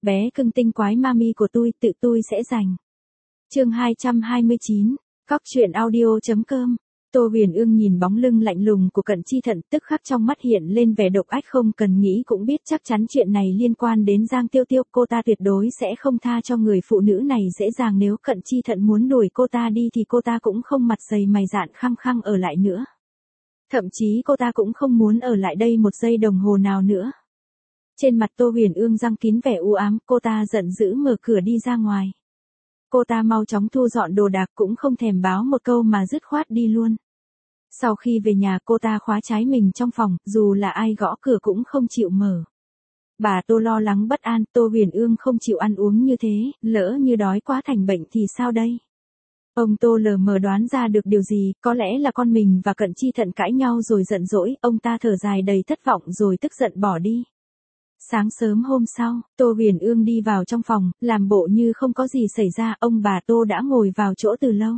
bé cưng tinh quái mami của tự tôi sẽ giành. Chương 229, Cóc truyện audio.com. Tô Huyền Ương nhìn bóng lưng lạnh lùng của Cận Chi Thận, tức khắc trong mắt hiện lên vẻ độc ác, không cần nghĩ cũng biết chắc chắn chuyện này liên quan đến Giang Tiêu Tiêu, cô ta tuyệt đối sẽ không tha cho người phụ nữ này dễ dàng, nếu Cận Chi Thận muốn đuổi cô ta đi thì cô ta cũng không mặt dày mày dạn khăng khăng ở lại nữa. Thậm chí cô ta cũng không muốn ở lại đây một giây đồng hồ nào nữa. Trên mặt Tô Huyền Ương răng kín vẻ u ám, cô ta giận dữ mở cửa đi ra ngoài. Cô ta mau chóng thu dọn đồ đạc, cũng không thèm báo một câu mà dứt khoát đi luôn. Sau khi về nhà cô ta khóa trái mình trong phòng, dù là ai gõ cửa cũng không chịu mở. Bà Tô lo lắng bất an, Tô Huyền Ương không chịu ăn uống như thế, lỡ như đói quá thành bệnh thì sao đây? Ông Tô lờ mờ đoán ra được điều gì, có lẽ là con mình và Cận Chi Thận cãi nhau rồi giận dỗi, ông ta thở dài đầy thất vọng rồi tức giận bỏ đi. Sáng sớm hôm sau, Tô Huyền Ương đi vào trong phòng, làm bộ như không có gì xảy ra, ông bà Tô đã ngồi vào chỗ từ lâu.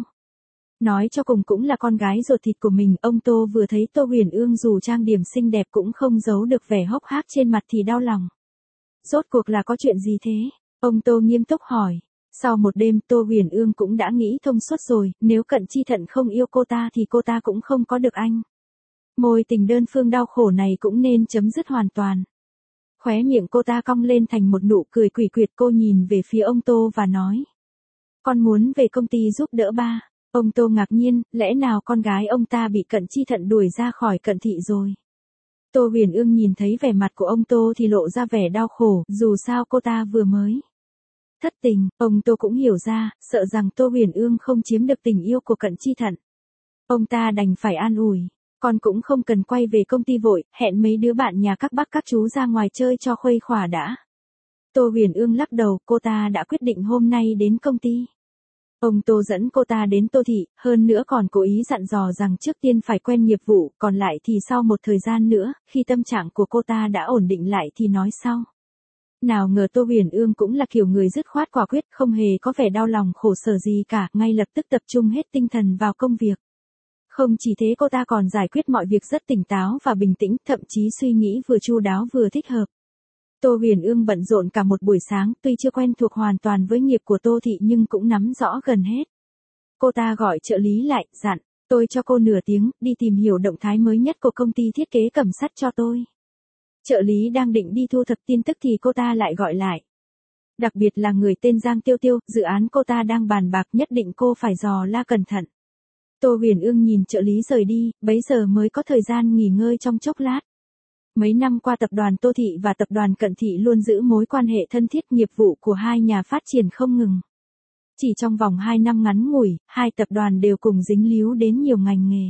Nói cho cùng cũng là con gái ruột thịt của mình, ông Tô vừa thấy Tô Huyền Ương dù trang điểm xinh đẹp cũng không giấu được vẻ hốc hác trên mặt thì đau lòng. Rốt cuộc là có chuyện gì thế? Ông Tô nghiêm túc hỏi. Sau một đêm Tô Huyền Ương cũng đã nghĩ thông suốt rồi, nếu Cận Chi Thận không yêu cô ta thì cô ta cũng không có được anh. Mối tình đơn phương đau khổ này cũng nên chấm dứt hoàn toàn. Khóe miệng cô ta cong lên thành một nụ cười quỷ quyệt, cô nhìn về phía ông Tô và nói. Con muốn về công ty giúp đỡ ba. Ông Tô ngạc nhiên, lẽ nào con gái ông ta bị Cận Chi Thận đuổi ra khỏi Cận thị rồi? Tô Huyền Ương nhìn thấy vẻ mặt của ông Tô thì lộ ra vẻ đau khổ, dù sao cô ta vừa mới thất tình, ông Tô cũng hiểu ra, sợ rằng Tô Huyền Ương không chiếm được tình yêu của Cận Chi Thận. Ông ta đành phải an ủi, con cũng không cần quay về công ty vội, hẹn mấy đứa bạn nhà các bác các chú ra ngoài chơi cho khuây khỏa đã. Tô Huyền Ương lắc đầu, cô ta đã quyết định hôm nay đến công ty. Ông Tô dẫn cô ta đến Tô thị, hơn nữa còn cố ý dặn dò rằng trước tiên phải quen nghiệp vụ, còn lại thì sau một thời gian nữa, khi tâm trạng của cô ta đã ổn định lại thì nói sau. Nào ngờ Tô Huyền Ương cũng là kiểu người dứt khoát quả quyết, không hề có vẻ đau lòng khổ sở gì cả, ngay lập tức tập trung hết tinh thần vào công việc. Không chỉ thế cô ta còn giải quyết mọi việc rất tỉnh táo và bình tĩnh, thậm chí suy nghĩ vừa chu đáo vừa thích hợp. Tô Huyền Ương bận rộn cả một buổi sáng, tuy chưa quen thuộc hoàn toàn với nghiệp của Tô thị nhưng cũng nắm rõ gần hết. Cô ta gọi trợ lý lại, dặn, tôi cho cô nửa tiếng, đi tìm hiểu động thái mới nhất của công ty thiết kế Cẩm Sắt cho tôi. Trợ lý đang định đi thu thập tin tức thì cô ta lại gọi lại. Đặc biệt là người tên Giang Tiêu Tiêu, dự án cô ta đang bàn bạc, nhất định cô phải dò la cẩn thận. Tô Huyền Ương nhìn trợ lý rời đi, bấy giờ mới có thời gian nghỉ ngơi trong chốc lát. Mấy năm qua tập đoàn Tô thị và tập đoàn Cận thị luôn giữ mối quan hệ thân thiết, nghiệp vụ của hai nhà phát triển không ngừng. Chỉ trong vòng 2 năm ngắn ngủi, hai tập đoàn đều cùng dính líu đến nhiều ngành nghề.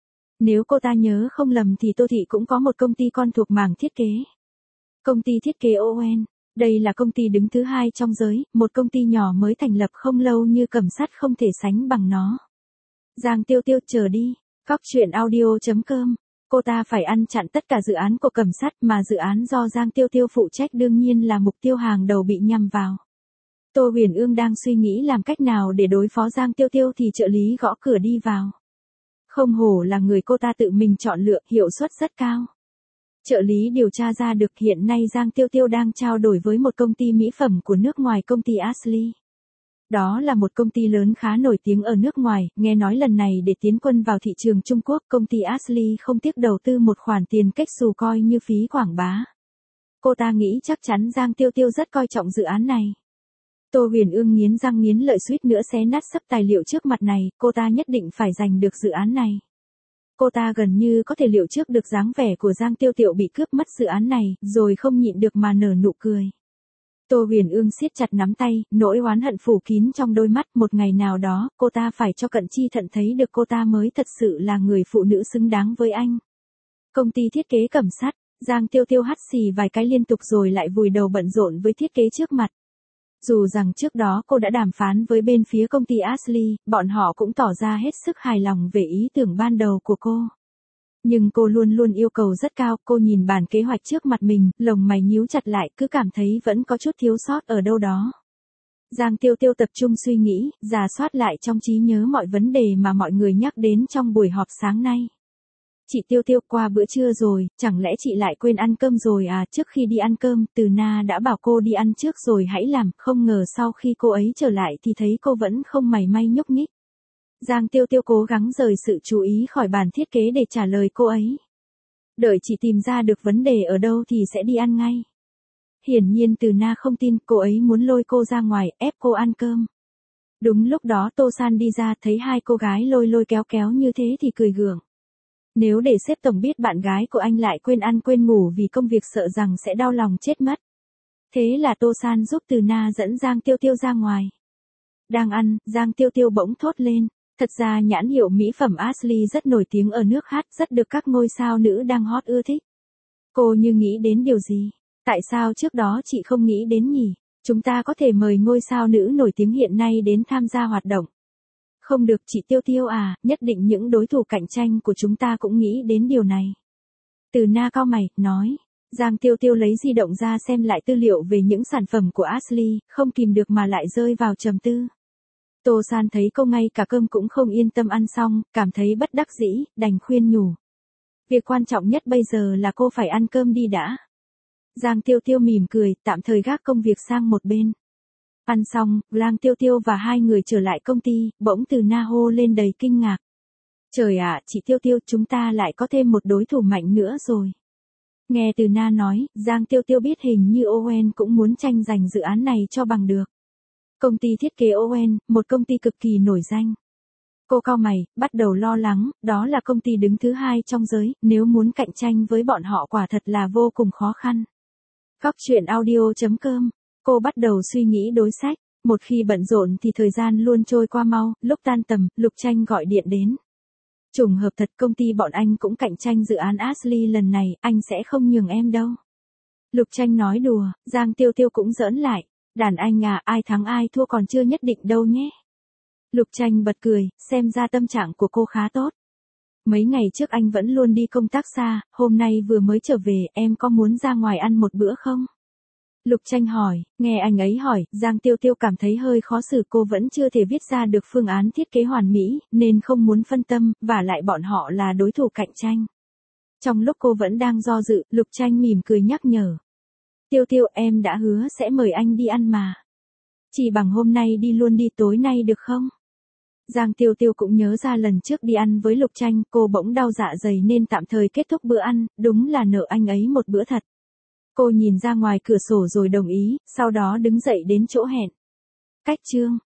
Nếu cô ta nhớ không lầm thì Tô thị cũng có một công ty con thuộc mảng thiết kế. Công ty thiết kế ON, đây là công ty đứng thứ 2 trong giới, một công ty nhỏ mới thành lập không lâu như Cẩm Sắt không thể sánh bằng nó. Giang Tiêu Tiêu, chờ đi, Cóc truyện audio.com. Cô ta phải ăn chặn tất cả dự án của Cẩm Sắt, mà dự án do Giang Tiêu Tiêu phụ trách đương nhiên là mục tiêu hàng đầu bị nhắm vào. Tô Huyền Ương đang suy nghĩ làm cách nào để đối phó Giang Tiêu Tiêu thì trợ lý gõ cửa đi vào. Không hổ là người cô ta tự mình chọn lựa, hiệu suất rất cao. Trợ lý điều tra ra được hiện nay Giang Tiêu Tiêu đang trao đổi với một công ty mỹ phẩm của nước ngoài, công ty Ashley. Đó là một công ty lớn khá nổi tiếng ở nước ngoài, nghe nói lần này để tiến quân vào thị trường Trung Quốc, công ty Ashley không tiếc đầu tư một khoản tiền kếch xù coi như phí quảng bá. Cô ta nghĩ chắc chắn Giang Tiêu Tiêu rất coi trọng dự án này. Tô Huyền Ương nghiến răng nghiến lợi suýt nữa xé nát sấp tài liệu trước mặt này, cô ta nhất định phải giành được dự án này. Cô ta gần như có thể liệu trước được dáng vẻ của Giang Tiêu Tiêu bị cướp mất dự án này, rồi không nhịn được mà nở nụ cười. Tô Huyền Ương siết chặt nắm tay, nỗi oán hận phủ kín trong đôi mắt, một ngày nào đó, cô ta phải cho Cận Chi Thận thấy được cô ta mới thật sự là người phụ nữ xứng đáng với anh. Công ty thiết kế Cẩm Sắt, Giang Tiêu Tiêu hắt xì vài cái liên tục rồi lại vùi đầu bận rộn với thiết kế trước mặt. Dù rằng trước đó cô đã đàm phán với bên phía công ty Ashley, bọn họ cũng tỏ ra hết sức hài lòng về ý tưởng ban đầu của cô. Nhưng cô luôn luôn yêu cầu rất cao, cô nhìn bản kế hoạch trước mặt mình, lồng mày nhíu chặt lại, cứ cảm thấy vẫn có chút thiếu sót ở đâu đó. Giang Tiêu Tiêu tập trung suy nghĩ, rà soát lại trong trí nhớ mọi vấn đề mà mọi người nhắc đến trong buổi họp sáng nay. Chị Tiêu Tiêu, qua bữa trưa rồi, chẳng lẽ chị lại quên ăn cơm rồi à? Trước khi đi ăn cơm, Từ Na đã bảo cô đi ăn trước rồi hãy làm, không ngờ sau khi cô ấy trở lại thì thấy cô vẫn không mảy may nhúc nhích. Giang Tiêu Tiêu cố gắng rời sự chú ý khỏi bản thiết kế để trả lời cô ấy. Đợi chị tìm ra được vấn đề ở đâu thì sẽ đi ăn ngay. Hiển nhiên Từ Na không tin, cô ấy muốn lôi cô ra ngoài, ép cô ăn cơm. Đúng lúc đó Tô San đi ra, thấy hai cô gái lôi lôi kéo kéo như thế thì cười gượng. Nếu để sếp tổng biết bạn gái của anh lại quên ăn quên ngủ vì công việc sợ rằng sẽ đau lòng chết mất. Thế là Tô San giúp Từ Na dẫn Giang Tiêu Tiêu ra ngoài. Đang ăn, Giang Tiêu Tiêu bỗng thốt lên. Thật ra nhãn hiệu mỹ phẩm Ashley rất nổi tiếng ở nước hát, rất được các ngôi sao nữ đang hot ưa thích. Cô như nghĩ đến điều gì? Tại sao trước đó chị không nghĩ đến nhỉ? Chúng ta có thể mời ngôi sao nữ nổi tiếng hiện nay đến tham gia hoạt động. Không được chị Tiêu Tiêu à, nhất định những đối thủ cạnh tranh của chúng ta cũng nghĩ đến điều này. Từ Na cau mày, nói. Giang Tiêu Tiêu lấy di động ra xem lại tư liệu về những sản phẩm của Ashley, không kìm được mà lại rơi vào trầm tư. Tô San thấy cô ngay cả cơm cũng không yên tâm ăn xong, cảm thấy bất đắc dĩ, đành khuyên nhủ. Việc quan trọng nhất bây giờ là cô phải ăn cơm đi đã. Giang Tiêu Tiêu mỉm cười, tạm thời gác công việc sang một bên. Ăn xong, Giang Tiêu Tiêu và hai người trở lại công ty, bỗng Từ Na hô lên đầy kinh ngạc. Trời ạ, chị Tiêu Tiêu, chúng ta lại có thêm một đối thủ mạnh nữa rồi. Nghe Từ Na nói, Giang Tiêu Tiêu biết hình như Owen cũng muốn tranh giành dự án này cho bằng được. Công ty thiết kế Owen, một công ty cực kỳ nổi danh. Cô cau mày, bắt đầu lo lắng, đó là công ty đứng thứ 2 trong giới, nếu muốn cạnh tranh với bọn họ quả thật là vô cùng khó khăn. Góc truyện audio.com, cô bắt đầu suy nghĩ đối sách, một khi bận rộn thì thời gian luôn trôi qua mau, lúc tan tầm, Lục Tranh gọi điện đến. Trùng hợp thật, công ty bọn anh cũng cạnh tranh dự án Ashley lần này, anh sẽ không nhường em đâu. Lục Tranh nói đùa, Giang Tiêu Tiêu cũng giỡn lại. Đàn anh à, ai thắng ai thua còn chưa nhất định đâu nhé. Lục Tranh bật cười, xem ra tâm trạng của cô khá tốt. Mấy ngày trước anh vẫn luôn đi công tác xa, hôm nay vừa mới trở về, em có muốn ra ngoài ăn một bữa không? Lục Tranh hỏi, nghe anh ấy hỏi, Giang Tiêu Tiêu cảm thấy hơi khó xử, cô vẫn chưa thể viết ra được phương án thiết kế hoàn mỹ, nên không muốn phân tâm, và lại bọn họ là đối thủ cạnh tranh. Trong lúc cô vẫn đang do dự, Lục Tranh mỉm cười nhắc nhở. Tiêu Tiêu, em đã hứa sẽ mời anh đi ăn mà. Chỉ bằng hôm nay đi luôn đi, tối nay được không? Giang Tiêu Tiêu cũng nhớ ra lần trước đi ăn với Lục Tranh, cô bỗng đau dạ dày nên tạm thời kết thúc bữa ăn, đúng là nợ anh ấy một bữa thật. Cô nhìn ra ngoài cửa sổ rồi đồng ý, sau đó đứng dậy đến chỗ hẹn. Cách chương